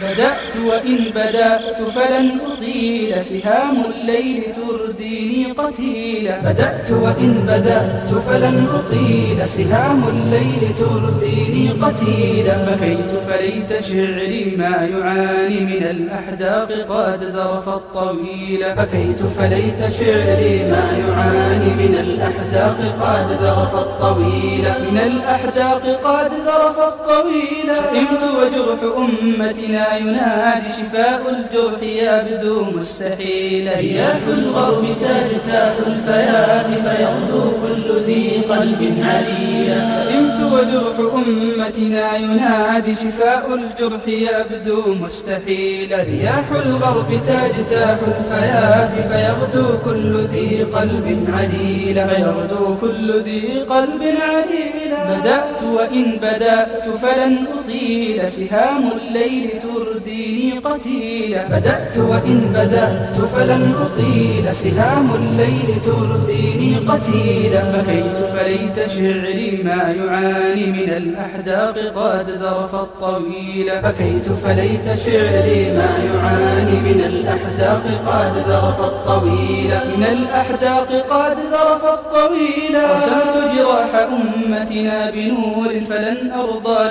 بدأت وإن بدأت فلن أطيل، سهام الليل ترديني قتيلا. بدأت وإن بدأت فلن أطيل، سهام الليل ترديني قتيلا. بكيت فليت شعري ما يعاني من الأحداق قد ذرف الطويل. بكيت فليت شعري ما يعاني من الأحداق قد ذرف الطويل. من الأحداق قد ذرف الطويل. سئمت وجرح أمتنا ينادي، شفاء الجرح يبدو مستحيلا. رياح الغرب تجتاح الفيافي، فيغدو كل ذي قلب عليلا. سئمت وجرح أمتنا ينادي، شفاء الجرح يبدو مستحيلا. رياح الغرب تجتاح الفيافي، فيغدو كل ذي قلب عليلا. فيغدو كل ذي قلب عليلا. بدأت وإن بدأت فلن أطيل، سهام الليل ترديني قتيلا. بدأت وإن بدأت فلن أطيل، سهام الليل ترديني قتيلا. بكيت فليت شعري ما يعاني من الأحداق قد ذرف الطويل. بكيت فليت شعري ما يعاني من الأحداق قد ذرف الطويل. من الأحداق قد ذرف الطويل. رسمت جراح أمتنا بنور، فلن أرضى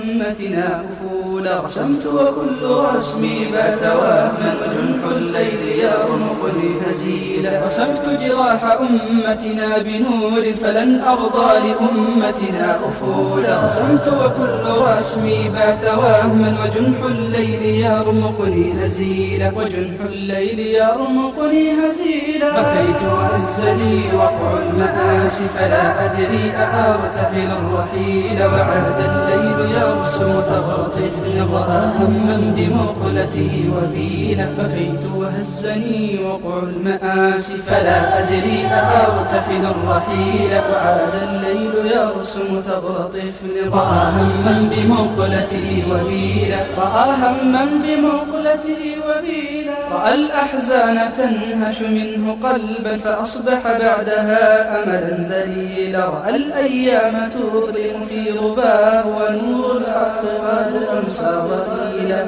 لأمتنا أفولا. رسمت وكل رسمي بات وهما، وجنح الليل يرمقني هزيلا. رسمت جراح أمتنا بنور، فلن أرضى لأمتنا أفولا. رسمت وكل رسمي بات وهما، وجنح الليل يرمقني هزيلا. وجنح الليل يرمقني هزيلا. بكيت وهزني وقع المآسي، فلا أدري أأرتحل الرحيل. وعاد الليل يرسم ثغر طفل رأى هما بمقلته وبيلا. بكيت وهزني وقع المآسي، فلا أدري أأرتحل الرحيل. وعاد الليل يرسم ثغر طفل رأى هما بمقلته وبيلا. رأى هما بمقلته وبيلا. رأى الأحزان تنهش منه قلبا، فأصبح بعدها أملا ذليلا. رأى الأيام تظلم في رباه، ونور الحق قد أمسى ضئيلا.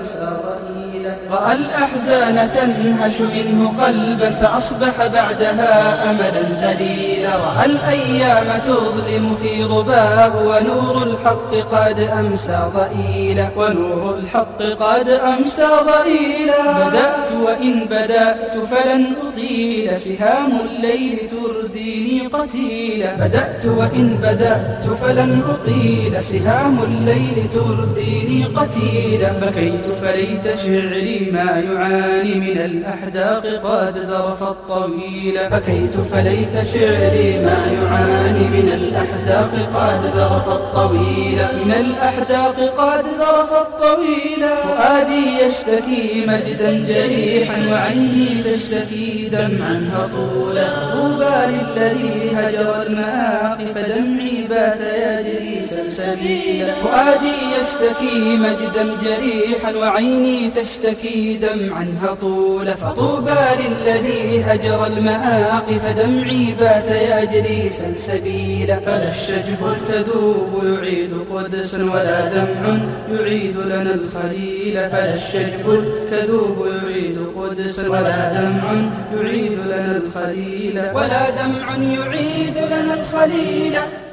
رأى الأحزان تنهش منه قلبا، فأصبح بعدها أملا ذليلا. رأى الأيام تظلم في رباه، ونور الحق قد أمسى ضئيلا. ونور الحق قد أمسى ضئيلا. بدأت وإن بدأت فلن أطيل، سهام الليل ترديني قتيلا. بدأت وإن بدأت فلن أطيل، سهام الليل ترديني قتيلا. بكيت فليت شعري ما يعاني من الأحداق قد ذرف الطويل. بكيت فليت شعري ما يعاني من الأحداق قد ذرف الطويل. من الأحداق قد ذرف الطويل. فؤادي يشتكي مجدا جريحا، وعيني تشتكي دمعا هطولا. طوبى للذي هجر المآقي، فدمعي بات يجري سلسبيلا. فؤادي يشتكي مجدا جريحا، وعيني تشتكي دمعا هطولا. فطوبى للذي هجر المآقي، فدمعي بات يجري سلسبيلا. فلا الشجب الكذوب يعيد قدسا، ولا دمع يعيد لنا الخليل. فلا الشجب الكذوب يعيد قدسا، ولا دمع يعيد لنا الخليل. ولا دمع يعيد لنا الخليل.